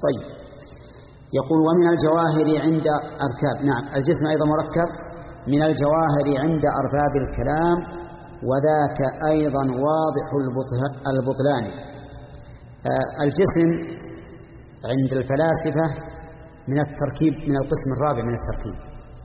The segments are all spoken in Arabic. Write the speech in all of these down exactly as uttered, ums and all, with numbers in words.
طيب، يقول ومن الجواهر عند أركاب، نعم الجسم أيضا مركب من الجواهر عند أرباب الكلام، وذاك أيضا واضح البطلان. الجسم عند الفلاسفة من التركيب، من القسم الرابع من التركيب،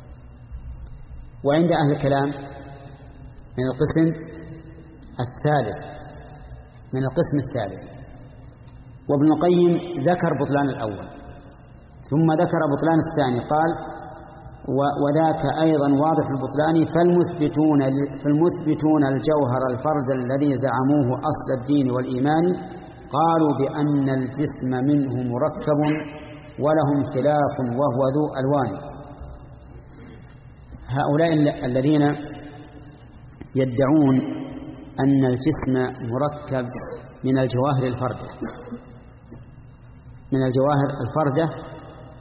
وعند أهل الكلام من القسم الثالث من القسم الثالث. وابن القيم ذكر بطلان الأول ثم ذكر بطلان الثاني، قال وذاك أيضا واضح البطلان، فالمثبتون, فالمثبتون الجوهر الفرد الذي زعموه أصل الدين والإيمان قالوا بأن الجسم منه مركب ولهم خلاف وهو ذو ألوان. هؤلاء الذين يدعون أن الجسم مركب من الجواهر الفردة من الجواهر الفردة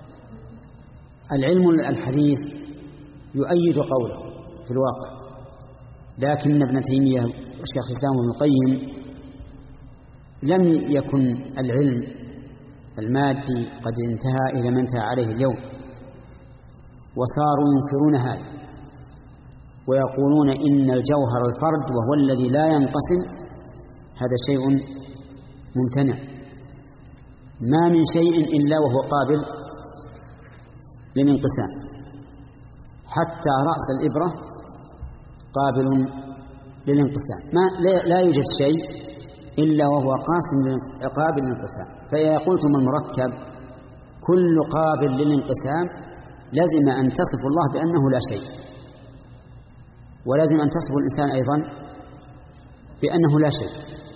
العلم الحديث يؤيد قوله في الواقع، لكن ابن تيمية وشيخ الإسلام ابن القيم لم يكن العلم المادي قد انتهى إلى ما انتهى عليه اليوم، وصاروا ينكرون هذا ويقولون إن الجوهر الفرد وهو الذي لا ينقسم هذا شيء ممتنع، ما من شيء إلا وهو قابل للانقسام، حتى رأس الإبرة قابل للانقسام، ما لا يوجد شيء إلا وهو قاسم قابل للانقسام. فإذا قلتم المركب كل قابل للانقسام لازم أن تصف الله بأنه لا شيء، ولازم أن تصف الإنسان أيضا بأنه لا شيء،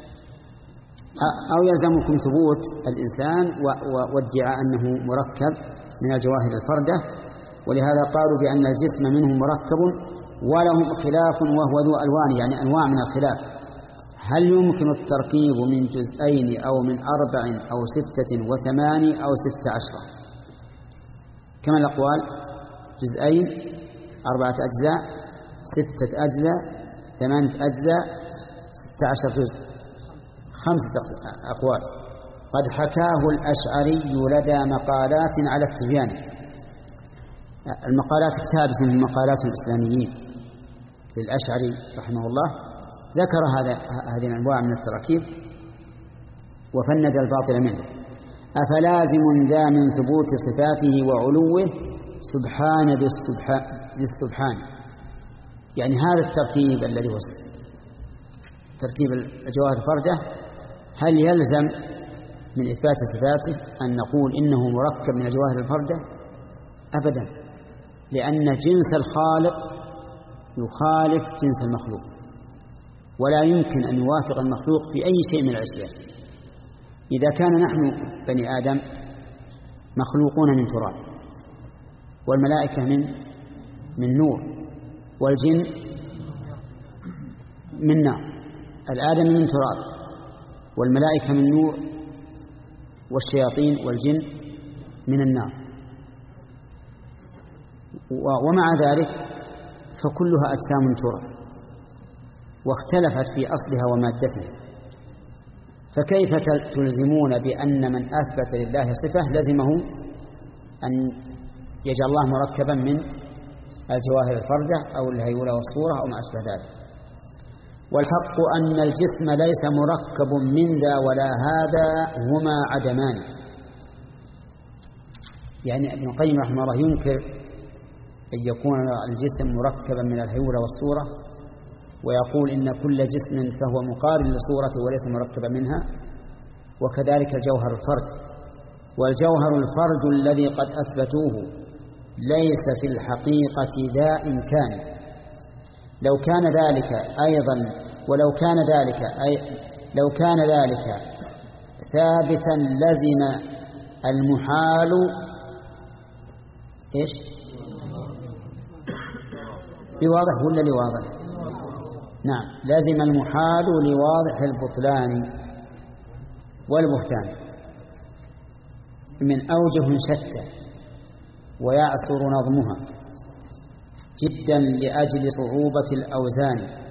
أو يلزمكم ثبوت الإنسان وادعاء أنه مركب من الجواهر الفردة. ولهذا قالوا بأن الجسم منه مركب ولهم خلاف وهو ذو ألوان، يعني أنواع من الخلاف. هل يمكن التركيب من جزئين أو من أربع أو ستة وثمان أو ستة عشرة؟ كما الأقوال جزئين، أربعة أجزاء، ستة أجزاء، ثمانية أجزاء، ستة عشر جزء، خمسة أقوال. قد حكاه الأشعري لدى مقالات على التبيان. المقالات كتاب من مقالات الإسلاميين للأشعري رحمه الله، ذكر هذا هذه الأنواع من التراكيب وفند الباطل منه. أفلازم ذا من ثبوت صفاته وعلوه سبحان ذي السبحان. يعني هذا التركيب الذي هو تركيب الجواهر الفردة هل يلزم من إثبات صفاته أن نقول إنه مركب من الجواهر الفردة؟ أبدا، لأن جنس الخالق يخالف جنس المخلوق، ولا يمكن أن يوافق المخلوق في أي شيء من الأشياء. إذا كان نحن بني آدم مخلوقون من تراب، والملائكة من من نور، والجن من نار، الآدم من تراب والملائكة من نور والشياطين والجن من النار، ومع ذلك فكلها أجسام تراب واختلفت في أصلها ومادتها، فكيف تلزمون بأن من أثبت لله صفة لزمه أن يجعل الله مركبا من الجواهر الفردة أو الهيولة والصورة أو ما أشبه ذلك؟ والحق أن الجسم ليس مركب من ذا ولا هذا، هما عدمان. يعني ابن القيم رحمه الله ينكر أن يكون الجسم مركبا من الهيولة والصورة، ويقول إن كل جسم فهو مقارن لصورته وليس مركبا منها، وكذلك الجوهر الفرد. والجوهر الفرد الذي قد أثبتوه ليس في الحقيقة ذا إمكان. لو كان ذلك أيضا ولو كان ذلك أي لو كان ذلك ثابتا لزم المحال إيش بواضح ولا لواضح؟ نعم، لازم المحال لواضح البطلان والبهتان من أوجه شتى، ويعسر نظمها جدا لأجل صعوبة الأوزان.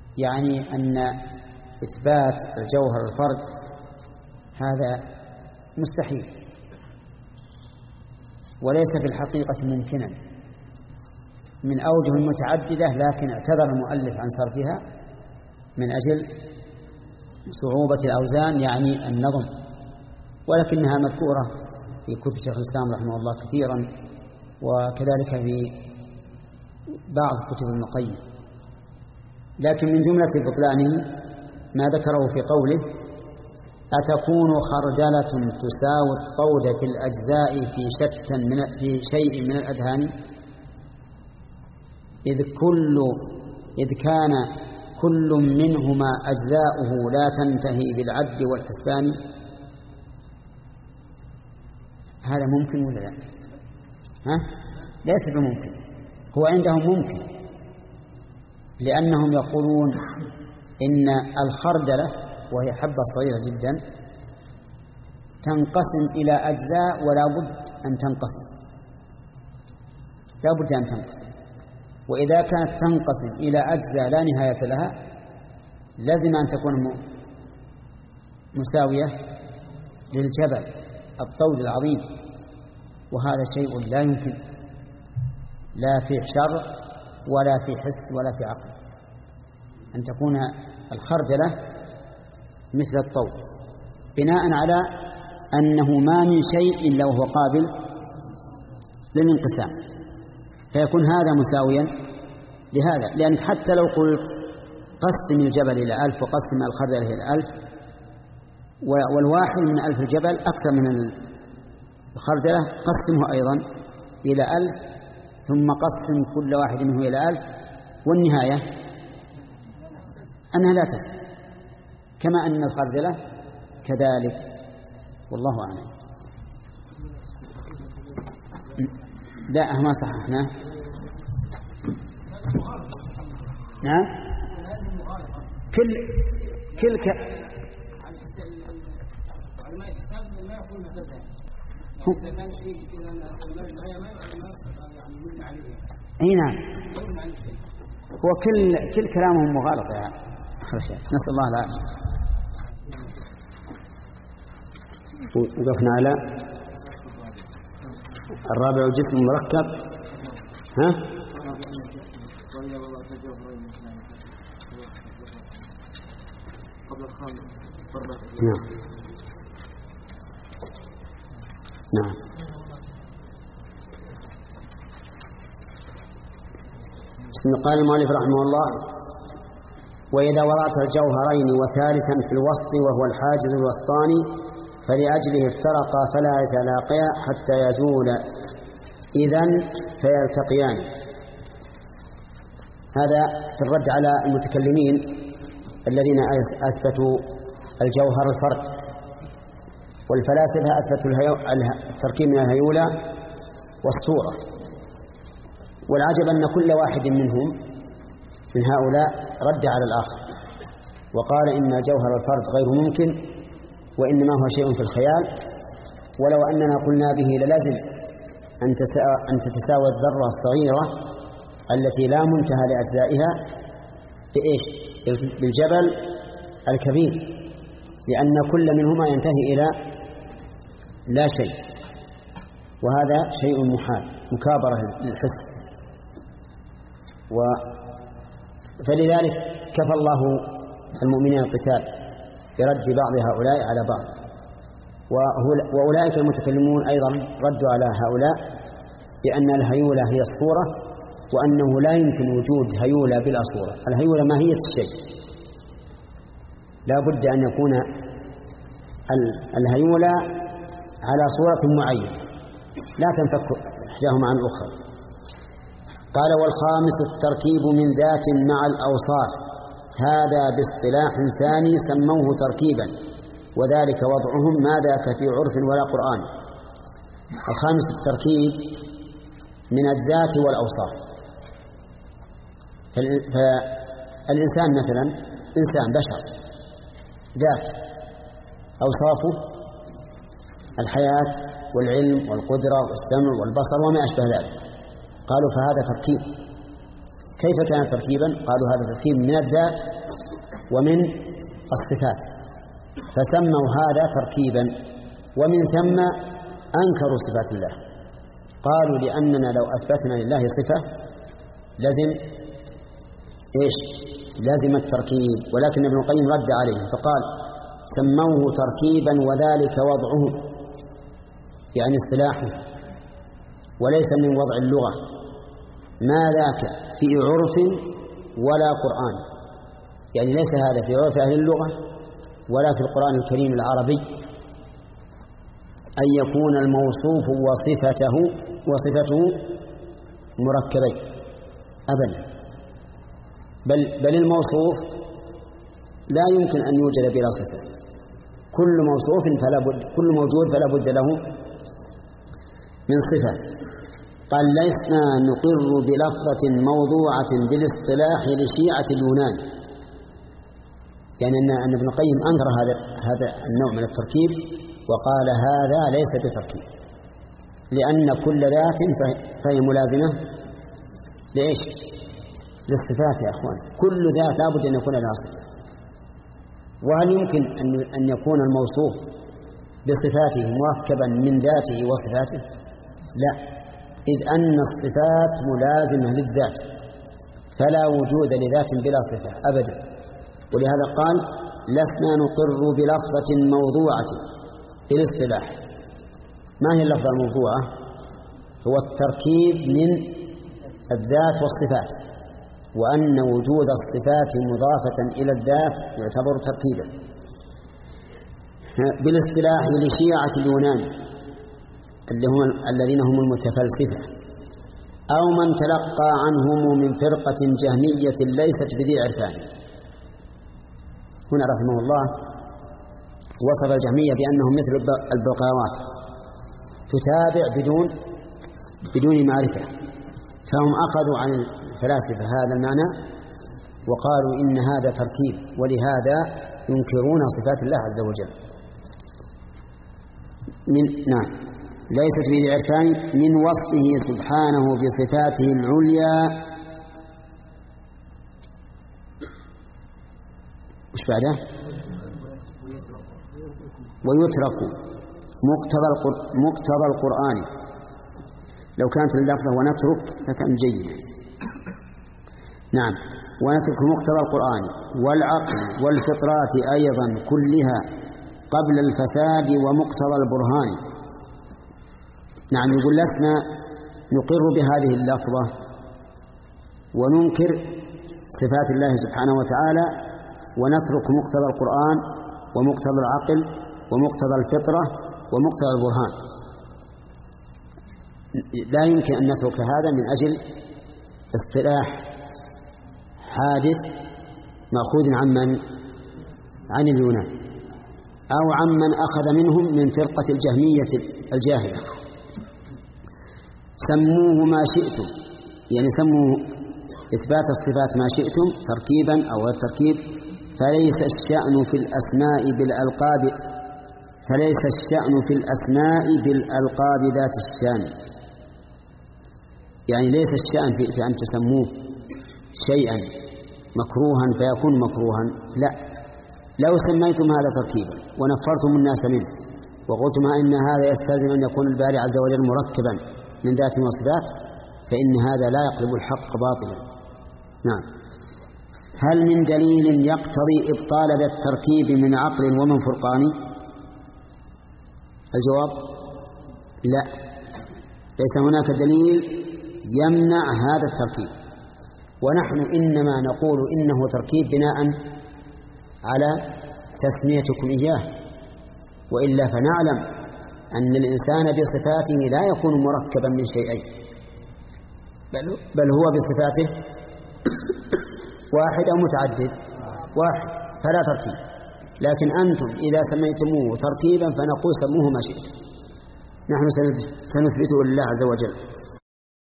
يعني أن إثبات الجوهر الفرد هذا مستحيل وليس في الحقيقة ممكنا من أوجه متعددة، لكن اعتذر المؤلف عن صرفها من أجل صعوبة الأوزان يعني النظم، ولكنها مذكورة في كتب شيخ الإسلام رحمه الله كثيرا، وكذلك في بعض كتب ابن القيم. لكن من جملة بطلانه ما ذكره في قوله: أتكون خردلة تساوي الطود في الأجزاء في شتى من في شيء من الأذهان، إذ كل إذ كان كل منهما أجزاؤه لا تنتهي بالعد والحسبان. هذا ممكن ولا لا؟ ها؟ ليس بممكن، هو عندهم ممكن، لأنهم يقولون إن الخردلة وهي حبة صغيرة جدا تنقسم إلى أجزاء ولا بد أن تنقسم، لا بد أن تنقسم، وإذا كانت تنقسم إلى أجزاء لا نهاية لها لازم أن تكون مساوية للجبل الطول العظيم، وهذا شيء لا يمكن، لا في شرع ولا في حس ولا في عقل، أن تكون الخردلة مثل الطول، بناء على أنه ما من شيء إلا وهو قابل للانقسام، فيكون هذا مساويا لهذا. لأن حتى لو قلت قسم الجبل إلى ألف وقسم الخردلة إلى ألف، والواحد من ألف الجبل أكثر من الخردلة، قسمه أيضا إلى ألف، ثم قسم كل واحد منه إلى ألف، والنهاية أنها لا تفعل، كما أن الخردلة كذلك، والله أعلم. لا ما صححنا. نعم كل كل ك... اي نعم، هو كل كل كلامهم مغالطة يا أخي، نسأل الله العافية. وقفنا على الرابع جسم مركب. ها نعم نعم قال المؤلف رحمه الله: وإذا وضعت الجوهرين وثالثا في الوسط وهو الحاجز الوسطاني فلأجله افترقا فلا يتلاقيا حتى يزول إذن فيلتقيان. هذا في الرد على المتكلمين الذين أثبتوا الجوهر الفرد، والفلاسفة أثبتوا التركيب من الهيولة والصورة. والعجب أن كل واحد منهم من هؤلاء رد على الآخر وقال إن جوهر الفرد غير ممكن، وإنما هو شيء في الخيال، ولو أننا قلنا به للازم أن تتساوى الذرة الصغيرة التي لا منتهى لأجزائها بإيش؟ بالجبل الكبير، لأن كل منهما ينتهي إلى لا شيء، وهذا شيء محال مكابرة للحس. و فلذلك كفى الله المؤمنين القتال برد بعض هؤلاء على بعض، وأولئك المتكلمون أيضا ردوا على هؤلاء بأن الهيولة هي الصورة، وأنه لا يمكن وجود هيولة بلا صورة. الهيولة ماهية الشيء، لا بد أن يكون الهيولة على صورة معينة لا تنفك إحداهما عن الأخرى. قال: والخامس التركيب من ذات مع الأوصاف، هذا باصطلاح ثاني سموه تركيبا، وذلك وضعهم ما ذاك في عرف ولا قرآن. الخامس التركيب من الذات والأوصاف. فالإنسان مثلا إنسان بشر ذات، أوصافه الحياة والعلم والقدرة والسمع والبصر وما أشبه ذلك. قالوا فهذا تركيب. كيف كان تركيبا؟ قالوا هذا تركيب من الذات ومن الصفات، فسموا هذا تركيبا. ومن ثم أنكروا صفات الله، قالوا لأننا لو أثبتنا لله صفة لازم إيش؟ لازم التركيب، ولكن ابن القيم رد عليه فقال سموه تركيبا وذلك وضعه، يعني اصطلاحه، وليس من وضع اللغة، ما ذاك في عرف ولا قرآن، يعني ليس هذا في عرف أهل اللغة ولا في القرآن الكريم العربي أن يكون الموصوف وصفته وصفته مركبين أبدا، بل, بل الموصوف لا يمكن أن يوجد بلا صفة، كل موصوف فلا بد، كل موجود فلا بد له من صفة. قال لسنا نقر بلفظة موضوعة بالاصطلاح لشيعة اليونان، يعني أن ابن القيم أنكر هذا هذا النوع من التركيب وقال هذا ليس بتركيب، لأن كل ذات فهي ملازمة لإيش؟ للصفات يا أخوان، كل ذات لابد أن يكون لها صفة. وهل يمكن أن يكون الموصوف بصفاته مركبا من ذاته وصفاته؟ لا، إذ أن الصفات ملازمة للذات، فلا وجود لذات بلا صفة أبدا. ولهذا قال لسنا نقر بلفظة موضوعة بالاصطلاح. ما هي اللفظة الموضوعة؟ هو التركيب من الذات والصفات، وأن وجود الصفات مضافة إلى الذات يعتبر تركيبا. بالاصطلاح لشيعة اليونان اللي هم الذين هم المتفلسفة، أو من تلقى عنهم من فرقة جهمية ليست بذي عرفان. هنا رحمه الله وصف الجهمية بأنهم مثل البقاوات تتابع بدون بدون معرفة، فهم أخذوا عن الفلاسفة هذا المعنى وقالوا إن هذا تركيب، ولهذا ينكرون صفات الله عز وجل. من نعم ليست بذي عرفان من وصفه سبحانه بصفاته العليا. وش بعده؟ ويترك مقتضى مقتضى القرآن. لو كانت اللفظة ونترك لكان جيدا. نعم ونترك مقتضى القرآن والعقل والفطرات أيضا كلها قبل الفساد ومقتضى البرهان. نعم يقول لسنا نقر بهذه اللفظة وننكر صفات الله سبحانه وتعالى، ونترك مقتضى القرآن ومقتضى العقل ومقتضى الفطرة ومقتضى البرهان. لا يمكن أن نترك هذا من أجل اصطلاح حادث مأخوذ عن من؟ عن اليونان، أو عمن أخذ منهم من فرقة الجهمية الجاهلة. سموه ما شئتم، يعني سموا إثبات الصفات ما شئتم تركيبا أو التركيب، فليس الشأن في الأسماء بالألقاب فليس الشأن في الأسماء بالألقاب ذات الشأن. يعني ليس الشأن في أن تسموه شيئا مكروها فيكون مكروها، لا، لو سميتم هذا تركيبا ونفرتم الناس منه وقلتم إن هذا يستلزم أن يكون الباري عز وجل مركبا من ذات وصفات، فإن هذا لا يقلب الحق باطلا. نعم. هل من دليل يقتضي إبطال ذا التركيب من عقل ومن فرقان؟ الجواب لا، ليس هناك دليل يمنع هذا التركيب، ونحن إنما نقول إنه تركيب بناء على تسميتكم إياه، وإلا فنعلم أن الإنسان بصفاته لا يكون مركبا من شيئين، بل, بل هو بصفاته واحد أو متعدد، واحد فلا تركيب. لكن أنتم إذا سميتموه تركيبا فنقول سموه ما شئتم، نحن سنثبته لله عز وجل.